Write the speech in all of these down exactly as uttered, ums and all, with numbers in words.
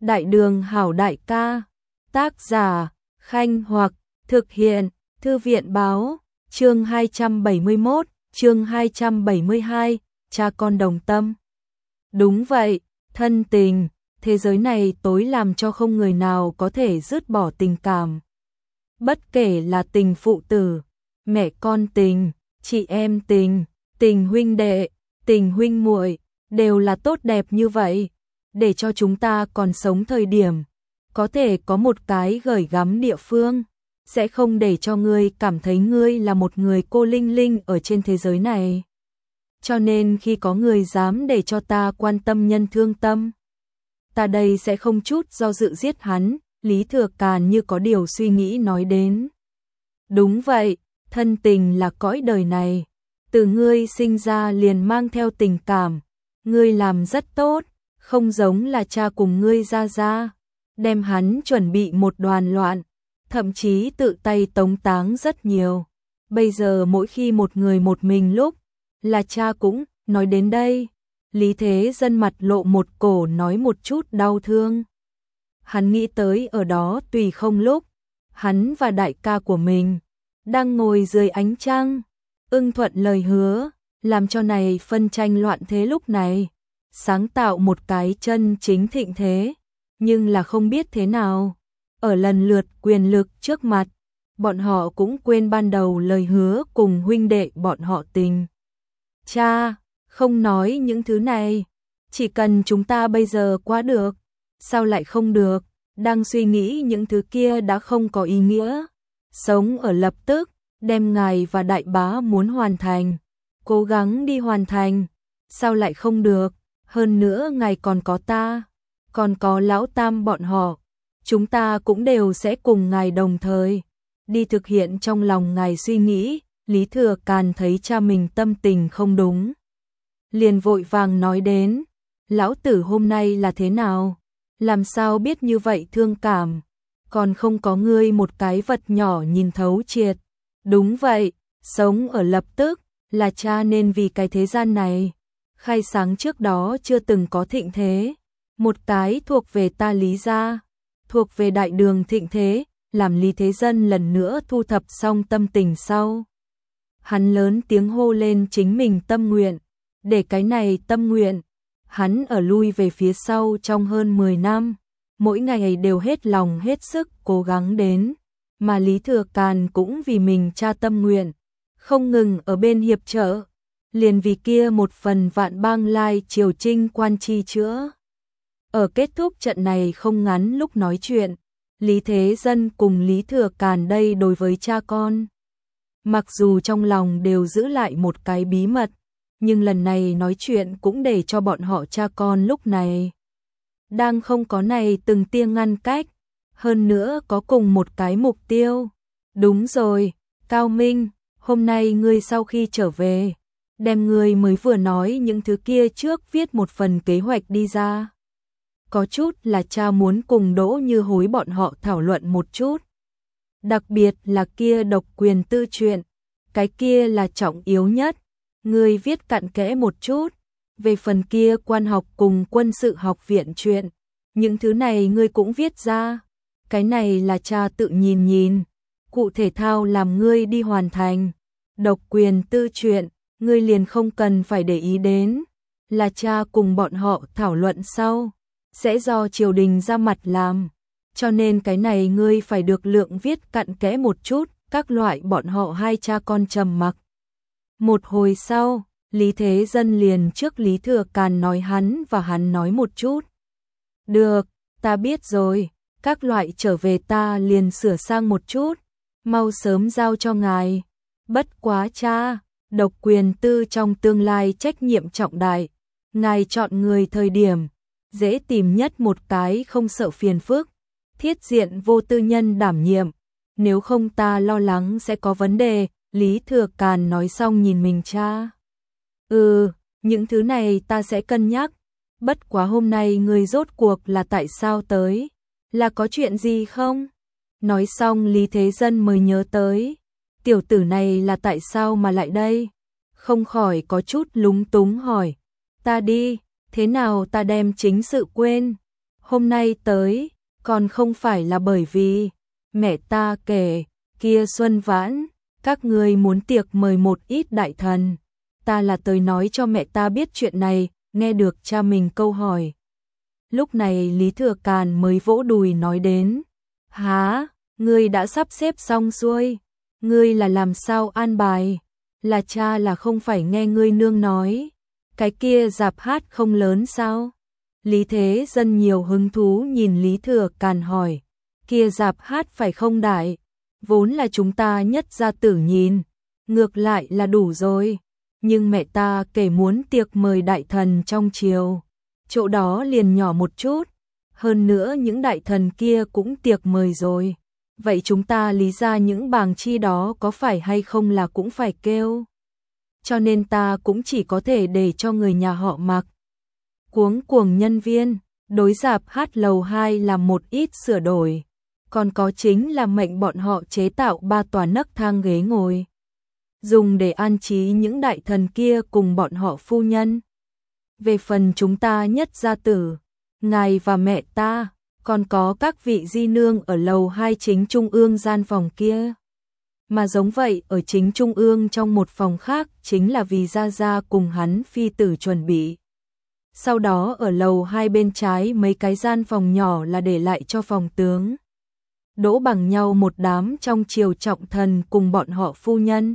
Đại đường hảo đại ca. Tác giả Khanh Hoặc. Thực hiện Thư viện Báo. Chương hai trăm bảy mươi mốt, chương hai trăm bảy mươi hai, cha con đồng tâm. Đúng vậy, thân tình, thế giới này tối làm cho không người nào có thể dứt bỏ tình cảm. Bất kể là tình phụ tử, mẹ con tình, chị em tình, tình huynh đệ, tình huynh muội, đều là tốt đẹp như vậy, để cho chúng ta còn sống thời điểm, có thể có một cái gửi gắm địa phương, sẽ không để cho ngươi cảm thấy ngươi là một người cô linh linh ở trên thế giới này. Cho nên khi có người dám để cho ta quan tâm nhân thương tâm, ta đây sẽ không chút do dự giết hắn. Lý Thừa Càn như có điều suy nghĩ nói đến. Đúng vậy, thân tình là cõi đời này, từ ngươi sinh ra liền mang theo tình cảm, ngươi làm rất tốt, không giống là cha cùng ngươi ra ra, đem hắn chuẩn bị một đoàn loạn, thậm chí tự tay tống táng rất nhiều. Bây giờ mỗi khi một người một mình lúc, là cha cũng, nói đến đây, Lý Thế Dân mặt lộ một cổ nói một chút đau thương. Hắn nghĩ tới ở đó tùy không lúc, hắn và đại ca của mình, đang ngồi dưới ánh trăng, ưng thuận lời hứa, làm cho này phân tranh loạn thế lúc này, sáng tạo một cái chân chính thịnh thế, nhưng là không biết thế nào. Ở lần lượt quyền lực trước mặt, bọn họ cũng quên ban đầu lời hứa cùng huynh đệ bọn họ tình. Cha, không nói những thứ này, chỉ cần chúng ta bây giờ qua được, sao lại không được, đang suy nghĩ những thứ kia đã không có ý nghĩa. Sống ở lập tức, đem ngài và đại bá muốn hoàn thành, cố gắng đi hoàn thành, sao lại không được, hơn nữa ngài còn có ta, còn có lão tam bọn họ. Chúng ta cũng đều sẽ cùng ngài đồng thời đi thực hiện trong lòng ngài suy nghĩ. Lý Thừa Càn thấy cha mình tâm tình không đúng, liền vội vàng nói đến, lão tử hôm nay là thế nào, làm sao biết như vậy thương cảm, còn không có ngươi một cái vật nhỏ nhìn thấu triệt. Đúng vậy, sống ở lập tức, là cha nên vì cái thế gian này, khai sáng trước đó chưa từng có thịnh thế, một cái thuộc về ta Lý gia, thuộc về đại đường thịnh thế, làm Lý Thế Dân lần nữa thu thập xong tâm tình sau. Hắn lớn tiếng hô lên chính mình tâm nguyện, để cái này tâm nguyện, hắn ở lui về phía sau trong hơn mười năm, mỗi ngày đều hết lòng hết sức cố gắng đến, mà Lý Thừa Càn cũng vì mình cha tâm nguyện, không ngừng ở bên hiệp trợ, liền vì kia một phần vạn bang lai triều trinh quan chi chữa. Ở kết thúc trận này không ngắn lúc nói chuyện, Lý Thế Dân cùng Lý Thừa Càn đây đối với cha con, mặc dù trong lòng đều giữ lại một cái bí mật, nhưng lần này nói chuyện cũng để cho bọn họ cha con lúc này đang không có này từng tia ngăn cách, hơn nữa có cùng một cái mục tiêu. Đúng rồi, Cao Minh, hôm nay ngươi sau khi trở về, đem ngươi mới vừa nói những thứ kia trước viết một phần kế hoạch đi ra. Có chút là cha muốn cùng Đỗ Như Hối bọn họ thảo luận một chút. Đặc biệt là kia độc quyền tư truyện, cái kia là trọng yếu nhất. Ngươi viết cặn kẽ một chút, về phần kia quan học cùng quân sự học viện chuyện, những thứ này ngươi cũng viết ra. Cái này là cha tự nhìn nhìn, cụ thể thao làm ngươi đi hoàn thành. Độc quyền tư truyện, ngươi liền không cần phải để ý đến, là cha cùng bọn họ thảo luận sau, sẽ do triều đình ra mặt làm. Cho nên cái này ngươi phải được lượng viết cặn kẽ một chút. Các loại bọn họ hai cha con trầm mặc. Một hồi sau, Lý Thế Dân liền trước Lý Thừa Càn nói hắn và hắn nói một chút. Được, ta biết rồi, các loại trở về ta liền sửa sang một chút, mau sớm giao cho ngài. Bất quá cha, độc quyền tư trong tương lai trách nhiệm trọng đại, ngài chọn người thời điểm, dễ tìm nhất một cái không sợ phiền phức, thiết diện vô tư nhân đảm nhiệm. Nếu không ta lo lắng sẽ có vấn đề. Lý Thừa Càn nói xong nhìn mình cha. Ừ, những thứ này ta sẽ cân nhắc. Bất quá hôm nay người rốt cuộc là tại sao tới? Là có chuyện gì không? Nói xong Lý Thế Dân mới nhớ tới. Tiểu tử này là tại sao mà lại đây? Không khỏi có chút lúng túng hỏi. Ta đi, thế nào ta đem chính sự quên? hôm nay tới, còn không phải là bởi vì mẹ ta kể, kia Xuân Vãn, các ngươi muốn tiệc mời một ít đại thần. Ta là tới nói cho mẹ ta biết chuyện này, nghe được cha mình câu hỏi. Lúc này Lý Thừa Càn mới vỗ đùi nói đến, há, ngươi đã sắp xếp xong xuôi, ngươi là làm sao an bài, là cha là không phải nghe ngươi nương nói, cái kia dạp hát không lớn sao? Lý Thế Dân nhiều hứng thú nhìn Lý Thừa Càn hỏi, kia dạp hát phải không đại, vốn là chúng ta nhất gia tử nhìn, ngược lại là đủ rồi, nhưng mẹ ta kể muốn tiệc mời đại thần trong triều, chỗ đó liền nhỏ một chút, hơn nữa những đại thần kia cũng tiệc mời rồi, vậy chúng ta lý ra những bàng chi đó có phải hay không là cũng phải kêu. Cho nên ta cũng chỉ có thể để cho người nhà họ Mặc cuống cuồng nhân viên, đối dạp hát lầu hai làm một ít sửa đổi, còn có chính là mệnh bọn họ chế tạo ba tòa nấc thang ghế ngồi, dùng để an trí những đại thần kia cùng bọn họ phu nhân. Về phần chúng ta nhất gia tử, ngài và mẹ ta, còn có các vị di nương ở lầu hai chính trung ương gian phòng kia. Mà giống vậy ở chính trung ương trong một phòng khác chính là vì Gia Gia cùng hắn phi tử chuẩn bị. Sau đó ở lầu hai bên trái mấy cái gian phòng nhỏ là để lại cho phòng tướng. Đỗ bằng nhau một đám trong triều trọng thần cùng bọn họ phu nhân.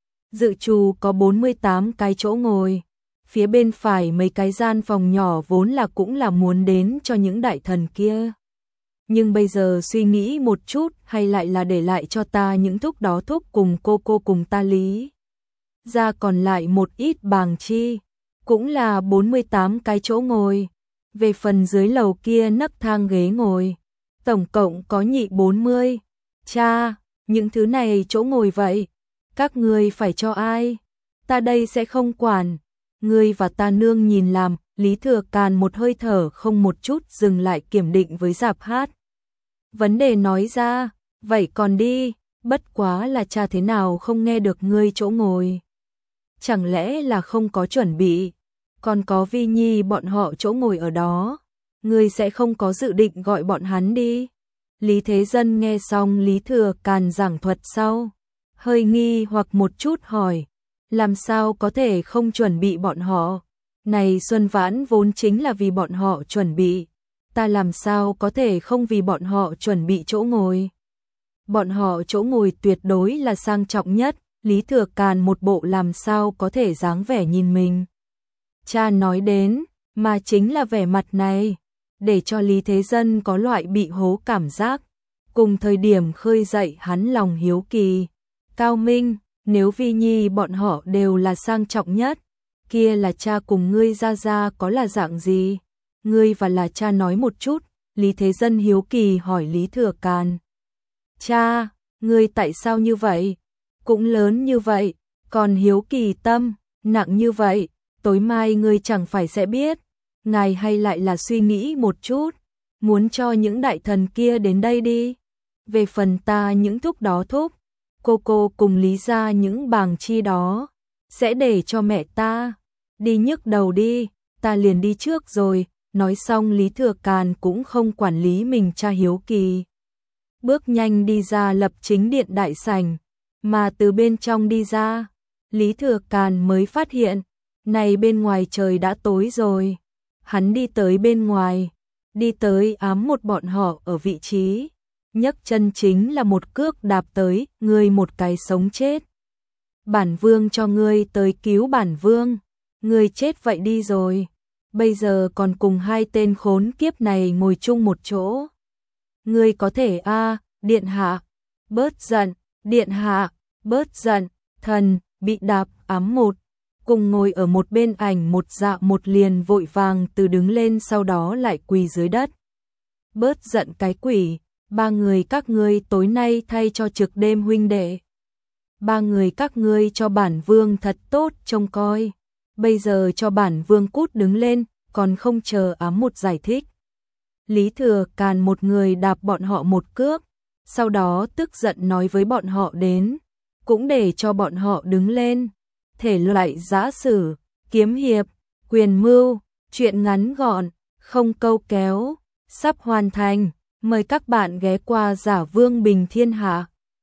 Dự trù có bốn mươi tám cái chỗ ngồi. Phía bên phải mấy cái gian phòng nhỏ vốn là cũng là muốn đến cho những đại thần kia. Nhưng bây giờ suy nghĩ một chút hay lại là để lại cho ta những thúc đó thúc cùng cô cô cùng ta lý. Ra còn lại một ít bàng chi, cũng là bốn mươi tám cái chỗ ngồi. Về phần dưới lầu kia nấc thang ghế ngồi, tổng cộng có nhị bốn mươi. Cha, những thứ này chỗ ngồi vậy, các ngươi phải cho ai? Ta đây sẽ không quản. Ngươi và ta nương nhìn làm, Lý Thừa Càn một hơi thở không một chút dừng lại kiểm định với dạp hát. Vấn đề nói ra, vậy còn đi, bất quá là cha thế nào không nghe được ngươi chỗ ngồi. Chẳng lẽ là không có chuẩn bị, còn có Vi Nhi bọn họ chỗ ngồi ở đó, ngươi sẽ không có dự định gọi bọn hắn đi. Lý Thế Dân nghe xong Lý Thừa Càn giảng thuật sau, hơi nghi hoặc một chút hỏi, làm sao có thể không chuẩn bị bọn họ, này Xuân Vãn vốn chính là vì bọn họ chuẩn bị. Ta làm sao có thể không vì bọn họ chuẩn bị chỗ ngồi. Bọn họ chỗ ngồi tuyệt đối là sang trọng nhất, Lý Thừa Càn một bộ làm sao có thể dáng vẻ nhìn mình. Cha nói đến, mà chính là vẻ mặt này, để cho Lý Thế Dân có loại bị hố cảm giác, cùng thời điểm khơi dậy hắn lòng hiếu kỳ. Cao Minh, nếu Vi Nhi bọn họ đều là sang trọng nhất, kia là cha cùng ngươi Gia Gia có là dạng gì? Ngươi và là cha nói một chút, Lý Thế Dân hiếu kỳ hỏi Lý Thừa Càn. Cha, ngươi tại sao như vậy? Cũng lớn như vậy, còn hiếu kỳ tâm, nặng như vậy, tối mai ngươi chẳng phải sẽ biết. Ngài hay lại là suy nghĩ một chút, muốn cho những đại thần kia đến đây đi. Về phần ta những thúc đó thúc, cô cô cùng Lý ra những bàng chi đó, sẽ để cho mẹ ta, đi nhức đầu đi, ta liền đi trước rồi. Nói xong Lý Thừa Càn cũng không quản lý mình cha hiếu kỳ. Bước nhanh đi ra lập chính điện đại sảnh, mà từ bên trong đi ra, Lý Thừa Càn mới phát hiện, này bên ngoài trời đã tối rồi. Hắn đi tới bên ngoài, đi tới ám một bọn họ ở vị trí, nhấc chân chính là một cước đạp tới, ngươi một cái sống chết. Bản vương cho ngươi tới cứu bản vương, ngươi chết vậy đi rồi. Bây giờ còn cùng hai tên khốn kiếp này ngồi chung một chỗ. Ngươi có thể a à, điện hạ, bớt giận, điện hạ, bớt giận, thần, bị đạp, ám một, cùng ngồi ở một bên ảnh một dạ một liền vội vàng từ đứng lên sau đó lại quỳ dưới đất. Bớt giận cái quỷ, ba người các ngươi tối nay thay cho trực đêm huynh đệ. Ba người các ngươi cho bản vương thật tốt trông coi. Bây giờ cho bản vương cút đứng lên, còn không chờ ám một giải thích. Lý Thừa Càn một người đạp bọn họ một cước, sau đó tức giận nói với bọn họ đến, cũng để cho bọn họ đứng lên. Thể loại giã sử, kiếm hiệp, quyền mưu, chuyện ngắn gọn, không câu kéo, sắp hoàn thành. Mời các bạn ghé qua Giả Vương Bình Thiên Hạ.